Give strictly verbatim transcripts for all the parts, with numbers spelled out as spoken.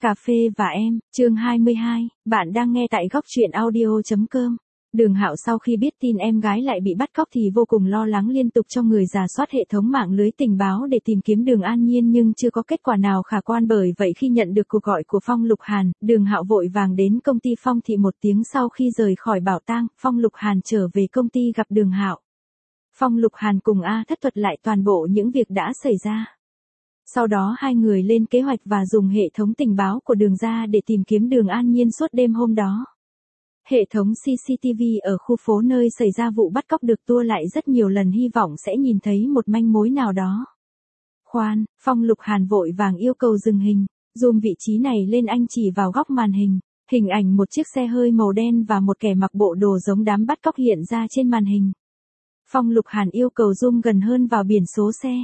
Cà phê và em, chương hai mươi hai, bạn đang nghe tại góc truyện audio chấm com. Đường Hạo sau khi biết tin em gái lại bị bắt cóc thì vô cùng lo lắng, liên tục cho người rà soát hệ thống mạng lưới tình báo để tìm kiếm Đường An Nhiên nhưng chưa có kết quả nào khả quan. Bởi vậy khi nhận được cuộc gọi của Phong Lục Hàn, Đường Hạo vội vàng đến công ty Phong Thị. Một tiếng sau khi rời khỏi bảo tang, Phong Lục Hàn trở về công ty gặp Đường Hạo. Phong Lục Hàn cùng A Thất thuật lại toàn bộ những việc đã xảy ra. Sau đó hai người lên kế hoạch và dùng hệ thống tình báo của Đường ra để tìm kiếm Đường An Nhiên suốt đêm hôm đó. Hệ thống xê xê tê vê ở khu phố nơi xảy ra vụ bắt cóc được tua lại rất nhiều lần, hy vọng sẽ nhìn thấy một manh mối nào đó. Khoan, Phong Lục Hàn vội vàng yêu cầu dừng hình, zoom vị trí này lên, anh chỉ vào góc màn hình. Hình ảnh một chiếc xe hơi màu đen và một kẻ mặc bộ đồ giống đám bắt cóc hiện ra trên màn hình. Phong Lục Hàn yêu cầu zoom gần hơn vào biển số xe.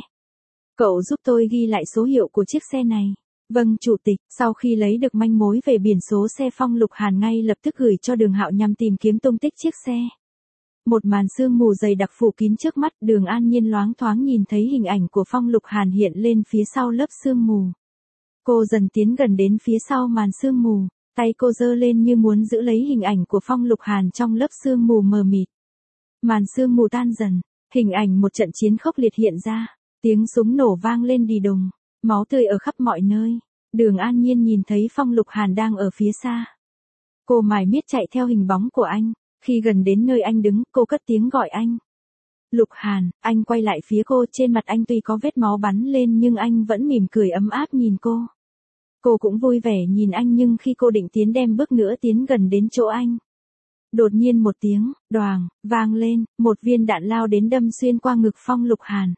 Cậu giúp tôi ghi lại số hiệu của chiếc xe này. Vâng, chủ tịch. Sau khi lấy được manh mối về biển số xe, Phong Lục Hàn ngay lập tức gửi cho Đường Hạo nhằm tìm kiếm tung tích chiếc xe. Một màn sương mù dày đặc phủ kín trước mắt, Đường An Nhiên loáng thoáng nhìn thấy hình ảnh của Phong Lục Hàn hiện lên phía sau lớp sương mù. Cô dần tiến gần đến phía sau màn sương mù, tay cô giơ lên như muốn giữ lấy hình ảnh của Phong Lục Hàn trong lớp sương mù mờ mịt. Màn sương mù tan dần, hình ảnh một trận chiến khốc liệt hiện ra. Tiếng súng nổ vang lên đì đùng, máu tươi ở khắp mọi nơi. Đường An Nhiên nhìn thấy Phong Lục Hàn đang ở phía xa. Cô mải miết chạy theo hình bóng của anh. Khi gần đến nơi anh đứng, cô cất tiếng gọi anh. Lục Hàn. Anh quay lại phía cô, trên mặt anh tuy có vết máu bắn lên nhưng anh vẫn mỉm cười ấm áp nhìn cô. Cô cũng vui vẻ nhìn anh, nhưng khi cô định tiến đem bước nữa tiến gần đến chỗ anh, đột nhiên một tiếng đoàng vang lên, một viên đạn lao đến đâm xuyên qua ngực Phong Lục Hàn.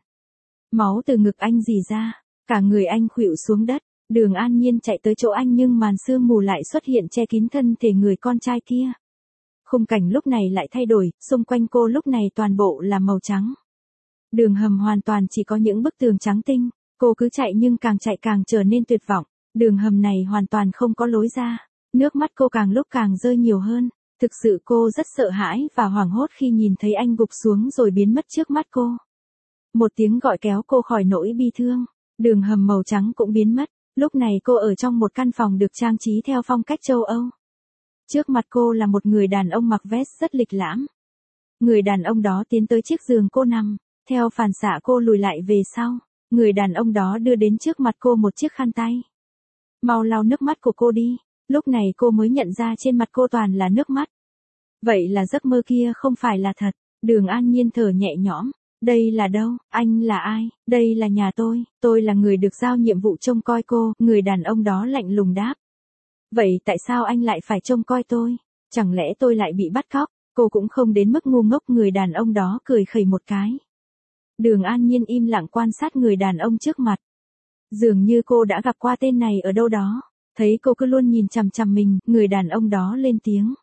Máu từ ngực anh rỉ ra, cả người anh khuỵu xuống đất. Đường An Nhiên chạy tới chỗ anh nhưng màn sương mù lại xuất hiện che kín thân thể người con trai kia. Khung cảnh lúc này lại thay đổi, xung quanh cô lúc này toàn bộ là màu trắng. Đường hầm hoàn toàn chỉ có những bức tường trắng tinh. Cô cứ chạy nhưng càng chạy càng trở nên tuyệt vọng. Đường hầm này hoàn toàn không có lối ra. Nước mắt cô càng lúc càng rơi nhiều hơn. Thực sự cô rất sợ hãi và hoảng hốt khi nhìn thấy anh gục xuống rồi biến mất trước mắt cô. Một tiếng gọi kéo cô khỏi nỗi bi thương. Đường hầm màu trắng cũng biến mất. Lúc này cô ở trong một căn phòng được trang trí theo phong cách châu Âu. Trước mặt cô là một người đàn ông mặc vest rất lịch lãm. Người đàn ông đó tiến tới chiếc giường cô nằm. Theo phản xạ cô lùi lại về sau. Người đàn ông đó đưa đến trước mặt cô một chiếc khăn tay. Mau lau nước mắt của cô đi. Lúc này cô mới nhận ra trên mặt cô toàn là nước mắt. Vậy là giấc mơ kia không phải là thật. Đường An Nhiên thở nhẹ nhõm. Đây là đâu? Anh là ai? Đây là nhà tôi. Tôi là người được giao nhiệm vụ trông coi cô. Người đàn ông đó lạnh lùng đáp. Vậy tại sao anh lại phải trông coi tôi? Chẳng lẽ tôi lại bị bắt cóc? Cô cũng không đến mức ngu ngốc. Người đàn ông đó cười khẩy một cái. Đường An Nhiên im lặng quan sát người đàn ông trước mặt. Dường như cô đã gặp qua tên này ở đâu đó. Thấy cô cứ luôn nhìn chằm chằm mình, người đàn ông đó lên tiếng.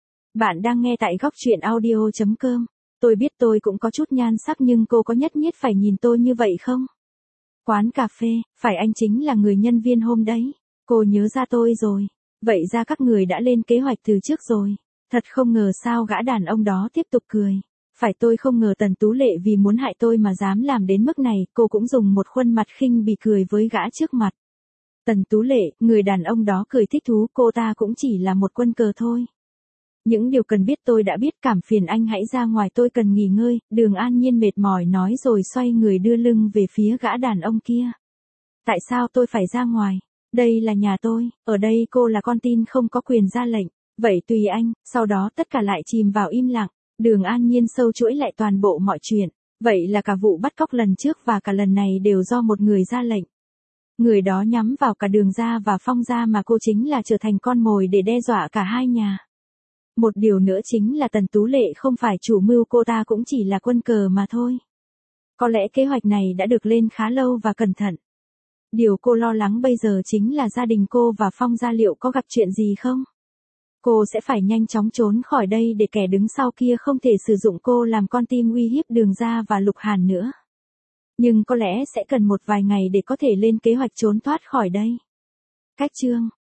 Bạn đang nghe tại góc truyện audio chấm com. Tôi biết tôi cũng có chút nhan sắc nhưng cô có nhất thiết phải nhìn tôi như vậy không? Quán cà phê, phải anh chính là người nhân viên hôm đấy. Cô nhớ ra tôi rồi. Vậy ra các người đã lên kế hoạch từ trước rồi. Thật không ngờ sao, gã đàn ông đó tiếp tục cười. Phải, tôi không ngờ Tần Tú Lệ vì muốn hại tôi mà dám làm đến mức này. Cô cũng dùng một khuôn mặt khinh bỉ cười với gã trước mặt. Tần Tú Lệ, người đàn ông đó cười thích thú, cô ta cũng chỉ là một quân cờ thôi. Những điều cần biết tôi đã biết, cảm phiền anh hãy ra ngoài, tôi cần nghỉ ngơi. Đường An Nhiên mệt mỏi nói rồi xoay người đưa lưng về phía gã đàn ông kia. Tại sao tôi phải ra ngoài? Đây là nhà tôi, ở đây cô là con tin không có quyền ra lệnh. Vậy tùy anh. Sau đó tất cả lại chìm vào im lặng. Đường An Nhiên sâu chuỗi lại toàn bộ mọi chuyện. Vậy là cả vụ bắt cóc lần trước và cả lần này đều do một người ra lệnh. Người đó nhắm vào cả Đường gia và Phong gia mà cô chính là trở thành con mồi để đe dọa cả hai nhà. Một điều nữa chính là Tần Tú Lệ không phải chủ mưu, cô ta cũng chỉ là quân cờ mà thôi. Có lẽ kế hoạch này đã được lên khá lâu và cẩn thận. Điều cô lo lắng bây giờ chính là gia đình cô và Phong gia liệu có gặp chuyện gì không? Cô sẽ phải nhanh chóng trốn khỏi đây để kẻ đứng sau kia không thể sử dụng cô làm con tim uy hiếp Đường gia và Lục Hàn nữa. Nhưng có lẽ sẽ cần một vài ngày để có thể lên kế hoạch trốn thoát khỏi đây. Cách chương